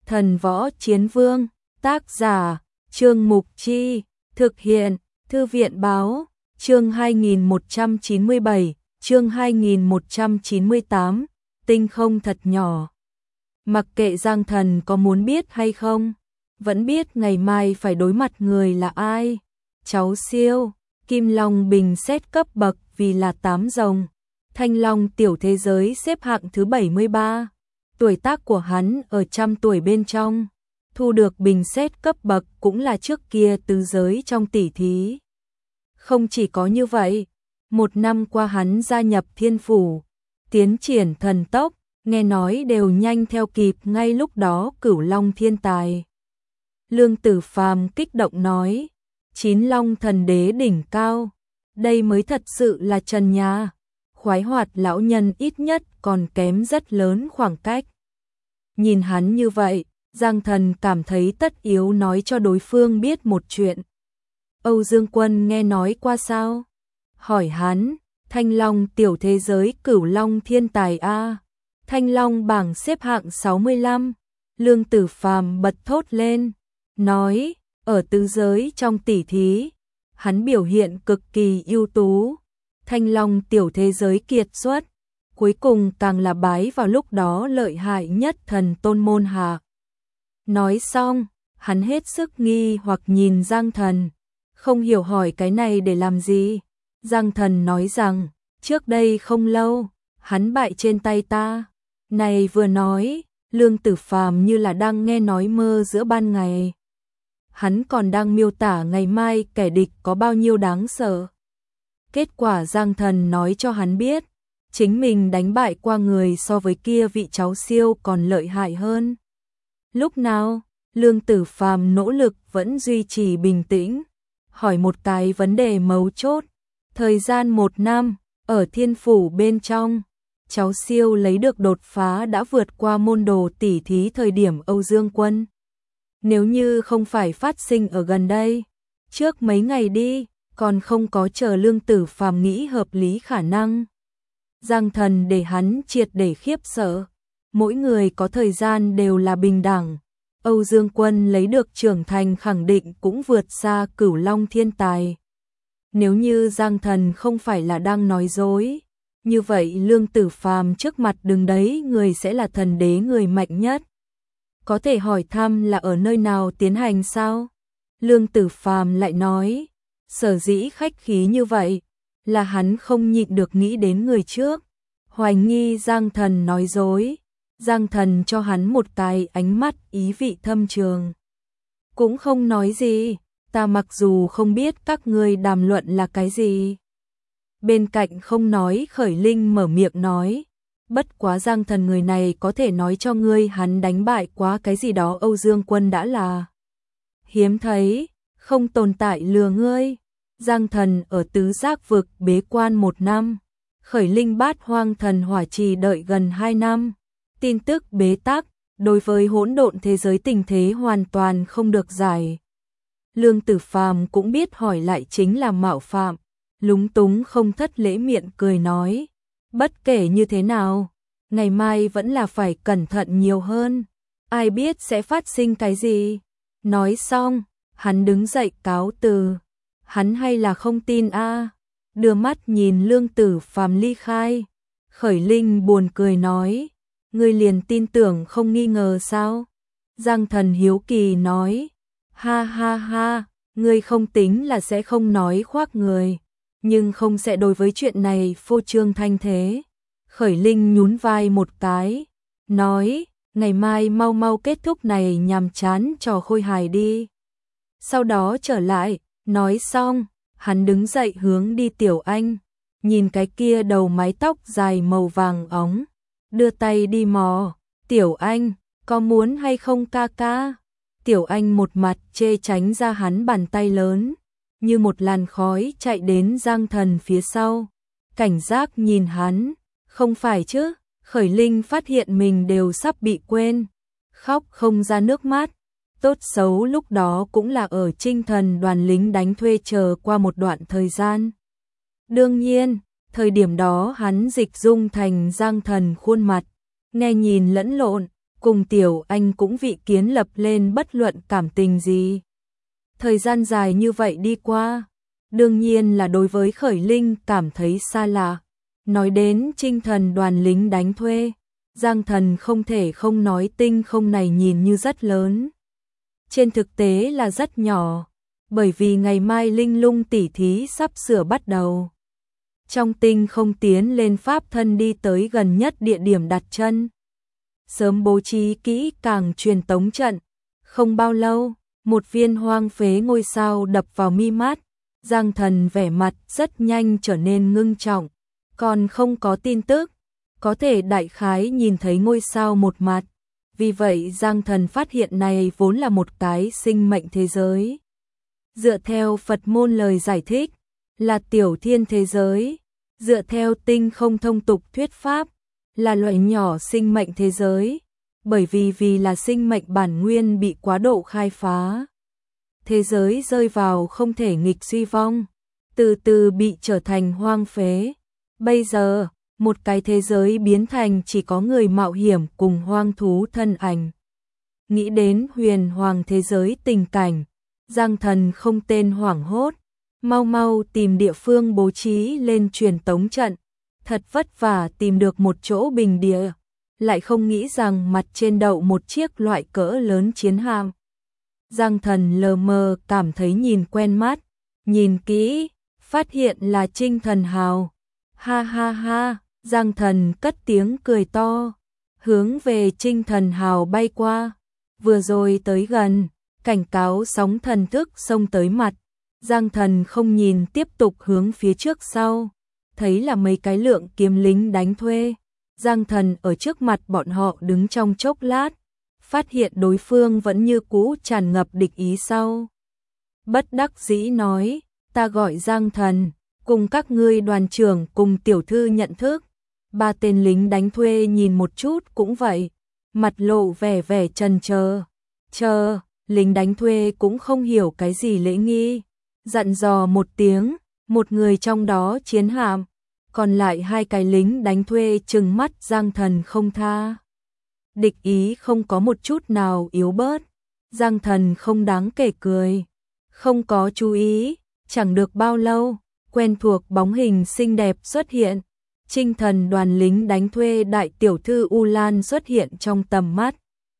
Thần Võ Chiến Vương, tác giả, Trương Mục Chi, thực hiện, Thư viện Báo, chương 2197, chương 2198, tinh không thật nhỏ. Mặc kệ Giang Thần có muốn biết hay không, vẫn biết ngày mai phải đối mặt người là ai. Cháu Siêu, Kim Long bình xét cấp bậc vì là 8 rồng. Thanh Long tiểu thế giới xếp hạng thứ 73. Tuổi tác của hắn ở trăm tuổi bên trong. Thu được bình xét cấp bậc cũng là trước kia tứ giới trong tỷ thí. Không chỉ có như vậy, một năm qua hắn gia nhập Thiên Phủ, tiến triển thần tốc, nghe nói đều nhanh theo kịp ngay lúc đó Cửu Long thiên tài. Lương Tử Phàm kích động nói, 9 Long thần đế đỉnh cao, đây mới thật sự là trần nhà. Khoái Hoạt lão nhân ít nhất còn kém rất lớn khoảng cách. Nhìn hắn như vậy, Giang Thần cảm thấy tất yếu nói cho đối phương biết một chuyện. Âu Dương Quân nghe nói qua sao? Hỏi hắn, Thanh Long tiểu thế giới Cửu Long thiên tài A. Thanh Long bảng xếp hạng 65. Lương Tử Phàm bật thốt lên, nói, ở tứ giới trong tỷ thí, hắn biểu hiện cực kỳ ưu tú. Thanh Long tiểu thế giới kiệt xuất, cuối cùng càng là bái vào lúc đó lợi hại nhất thần tôn môn hạ. Nói xong, hắn hết sức nghi hoặc nhìn Giang Thần, không hiểu hỏi cái này để làm gì. Giang Thần nói rằng, trước đây không lâu, hắn bại trên tay ta. Này vừa nói, Lương Tử Phàm như là đang nghe nói mơ giữa ban ngày. Hắn còn đang miêu tả ngày mai kẻ địch có bao nhiêu đáng sợ. Kết quả Giang Thần nói cho hắn biết, chính mình đánh bại qua người so với kia vị cháu Siêu còn lợi hại hơn. Lúc nào, Lương Tử Phàm nỗ lực vẫn duy trì bình tĩnh, hỏi một cái vấn đề mấu chốt. Thời gian 1 năm, ở Thiên Phủ bên trong, cháu Siêu lấy được đột phá đã vượt qua môn đồ tỷ thí thời điểm Âu Dương Quân. Nếu như không phải phát sinh ở gần đây, trước mấy ngày đi, còn không có chờ Lương Tử Phàm nghĩ hợp lý khả năng. Giang Thần để hắn triệt để khiếp sợ. Mỗi người có thời gian đều là bình đẳng. Âu Dương Quân lấy được trưởng thành khẳng định cũng vượt xa Cửu Long thiên tài. Nếu như Giang Thần không phải là đang nói dối, như vậy Lương Tử Phàm trước mặt đường đấy người sẽ là thần đế người mạnh nhất. Có thể hỏi thăm là ở nơi nào tiến hành sao? Lương Tử Phàm lại nói, sở dĩ khách khí như vậy, là hắn không nhịn được nghĩ đến người trước. Hoài nghi Giang Thần nói dối. Giang Thần cho hắn một cái ánh mắt ý vị thâm trường. Cũng không nói gì, ta mặc dù không biết các ngươi đàm luận là cái gì. Bên cạnh không nói Khởi Linh mở miệng nói, bất quá Giang Thần người này có thể nói cho ngươi hắn đánh bại quá cái gì đó Âu Dương Quân đã là hiếm thấy, không tồn tại lừa ngươi. Giang Thần ở tứ giác vực bế quan 1 năm, Khởi Linh Bát Hoang Thần Hỏa Trì đợi gần 2 năm. Tin tức bế tắc, đối với hỗn độn thế giới tình thế hoàn toàn không được giải. Lương Tử Phàm cũng biết hỏi lại chính là mạo phạm, lúng túng không thất lễ miệng cười nói, bất kể như thế nào, ngày mai vẫn là phải cẩn thận nhiều hơn, ai biết sẽ phát sinh cái gì. Nói xong, hắn đứng dậy cáo từ. Hắn hay là không tin a? Đưa mắt nhìn Lương Tử Phàm ly khai. Khởi Linh buồn cười nói, ngươi liền tin tưởng không nghi ngờ sao? Giang Thần hiếu kỳ nói, ha ha ha, ngươi không tính là sẽ không nói khoác người, nhưng không sẽ đối với chuyện này phô trương thanh thế. Khởi Linh nhún vai một cái, nói, ngày mai mau mau kết thúc này nhàm chán trò khôi hài đi. Sau đó trở lại, nói xong, hắn đứng dậy hướng đi Tiểu Anh, nhìn cái kia đầu mái tóc dài màu vàng óng, đưa tay đi mò, Tiểu Anh, có muốn hay không ca ca? Tiểu Anh một mặt chê tránh ra hắn bàn tay lớn, như một làn khói chạy đến Giang Thần phía sau, cảnh giác nhìn hắn, không phải chứ? Khởi Linh phát hiện mình đều sắp bị quên, khóc không ra nước mắt. Tốt xấu lúc đó cũng là ở Trinh Thần đoàn lính đánh thuê chờ qua một đoạn thời gian. Đương nhiên, thời điểm đó hắn dịch dung thành Giang Thần khuôn mặt, nghe nhìn lẫn lộn, cùng Tiểu Anh cũng vị kiến lập lên bất luận cảm tình gì. Thời gian dài như vậy đi qua, đương nhiên là đối với Khởi Linh cảm thấy xa lạ. Nói đến Trinh Thần đoàn lính đánh thuê, Giang Thần không thể không nói tinh không này nhìn như rất lớn. Trên thực tế là rất nhỏ, bởi vì ngày mai linh lung tỉ thí sắp sửa bắt đầu. Trong tinh không tiến lên pháp thân đi tới gần nhất địa điểm đặt chân. Sớm bố trí kỹ càng truyền tống trận, không bao lâu, một viên hoang phế ngôi sao đập vào mi mắt. Giang Thần vẻ mặt rất nhanh trở nên ngưng trọng, còn không có tin tức, có thể đại khái nhìn thấy ngôi sao một mặt. Vì vậy Giang Thần phát hiện này vốn là một cái sinh mệnh thế giới. Dựa theo Phật môn lời giải thích, là tiểu thiên thế giới. Dựa theo tinh không thông tục thuyết pháp, là loại nhỏ sinh mệnh thế giới. Bởi vì là sinh mệnh bản nguyên bị quá độ khai phá. Thế giới rơi vào không thể nghịch suy vong, từ từ bị trở thành hoang phế. Bây giờ, một cái thế giới biến thành chỉ có người mạo hiểm cùng hoang thú thân ảnh. Nghĩ đến huyền hoàng thế giới tình cảnh, Giang Thần không tên hoảng hốt, mau mau tìm địa phương bố trí lên truyền tống trận, thật vất vả tìm được một chỗ bình địa, lại không nghĩ rằng mặt trên đậu một chiếc loại cỡ lớn chiến hạm. Giang Thần lờ mờ cảm thấy nhìn quen mắt, nhìn kỹ, phát hiện là Trinh Thần Hào. Ha ha ha, Giang Thần cất tiếng cười to, hướng về Trinh Thần Hào bay qua. Vừa rồi tới gần, cảnh cáo sóng thần thức xông tới mặt. Giang Thần không nhìn tiếp tục hướng phía trước sau, thấy là mấy cái lượng kiếm lính đánh thuê. Giang Thần ở trước mặt bọn họ đứng trong chốc lát, phát hiện đối phương vẫn như cũ tràn ngập địch ý sau. Bất đắc dĩ nói, ta gọi Giang Thần, cùng các ngươi đoàn trưởng cùng tiểu thư nhận thức. Ba tên lính đánh thuê nhìn một chút cũng vậy, mặt lộ vẻ vẻ chần chờ, lính đánh thuê cũng không hiểu cái gì lễ nghi, dặn dò một tiếng, một người trong đó chiến hạm, còn lại hai cái lính đánh thuê trừng mắt Giang Thần không tha. Địch ý không có một chút nào yếu bớt, Giang Thần không đáng kể cười, không có chú ý, chẳng được bao lâu, quen thuộc bóng hình xinh đẹp xuất hiện. Trinh Thần đoàn lính đánh thuê đại tiểu thư U Lan xuất hiện trong tầm mắt.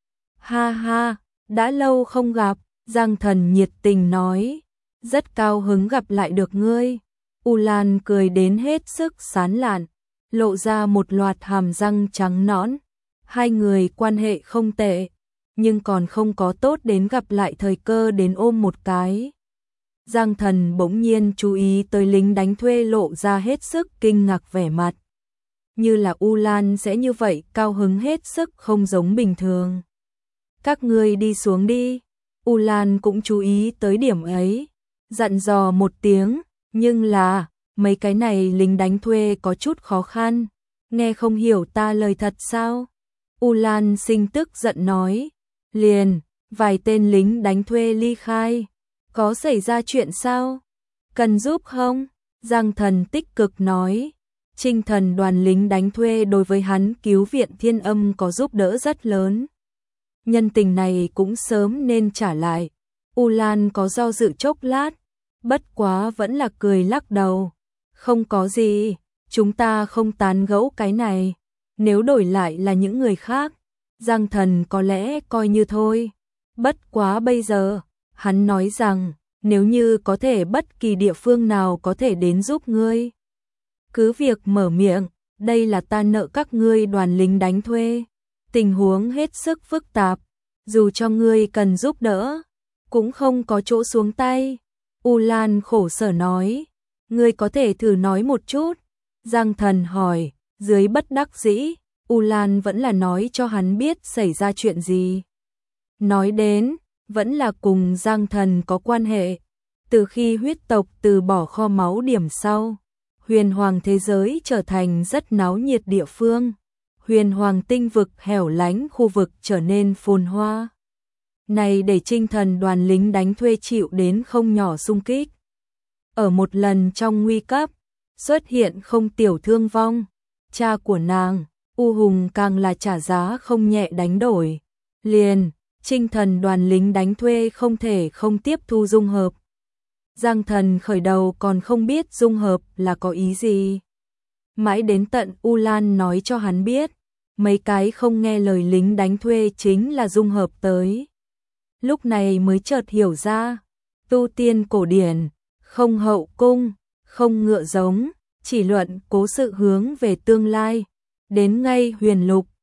Ha ha, đã lâu không gặp, Giang Thần nhiệt tình nói, rất cao hứng gặp lại được ngươi. U Lan cười đến hết sức sán lạn, lộ ra một loạt hàm răng trắng nõn. Hai người quan hệ không tệ, nhưng còn không có tốt đến gặp lại thời cơ đến ôm một cái. Giang Thần bỗng nhiên chú ý tới lính đánh thuê lộ ra hết sức kinh ngạc vẻ mặt. Như là U Lan sẽ như vậy cao hứng hết sức không giống bình thường. Các ngươi đi xuống đi. U Lan cũng chú ý tới điểm ấy, dặn dò một tiếng, nhưng là, mấy cái này lính đánh thuê có chút khó khăn, nghe không hiểu ta lời thật sao? U Lan sinh tức giận nói, liền, vài tên lính đánh thuê ly khai, có xảy ra chuyện sao? Cần giúp không? Giang Thần tích cực nói, Trinh Thần đoàn lính đánh thuê đối với hắn cứu viện Thiên Âm có giúp đỡ rất lớn. Nhân tình này cũng sớm nên trả lại. U Lan có do dự chốc lát, bất quá vẫn là cười lắc đầu. Không có gì, chúng ta không tán gẫu cái này. Nếu đổi lại là những người khác, Giang Thần có lẽ coi như thôi. Bất quá bây giờ, hắn nói rằng, nếu như có thể bất kỳ địa phương nào có thể đến giúp ngươi, cứ việc mở miệng, đây là ta nợ các ngươi đoàn lính đánh thuê. Tình huống hết sức phức tạp, dù cho ngươi cần giúp đỡ, cũng không có chỗ xuống tay. U Lan khổ sở nói, ngươi có thể thử nói một chút. Giang Thần hỏi, dưới bất đắc dĩ, U Lan vẫn là nói cho hắn biết xảy ra chuyện gì. Nói đến, vẫn là cùng Giang Thần có quan hệ. Từ khi huyết tộc từ bỏ kho máu điểm sau, huyền hoàng thế giới trở thành rất náo nhiệt địa phương. Huyền hoàng tinh vực hẻo lánh khu vực trở nên phồn hoa. Này để Trinh Thần đoàn lính đánh thuê chịu đến không nhỏ xung kích. Ở một lần trong nguy cấp, xuất hiện không tiểu thương vong. Cha của nàng, U Hùng càng là trả giá không nhẹ đánh đổi. Liền, Trinh Thần đoàn lính đánh thuê không thể không tiếp thu dung hợp. Giang Thần khởi đầu còn không biết dung hợp là có ý gì. Mãi đến tận U Lan nói cho hắn biết, mấy cái không nghe lời lính đánh thuê chính là dung hợp tới. Lúc này mới chợt hiểu ra, tu tiên cổ điển, không hậu cung, không ngựa giống, chỉ luận cố sự hướng về tương lai. Đến ngay huyền lục,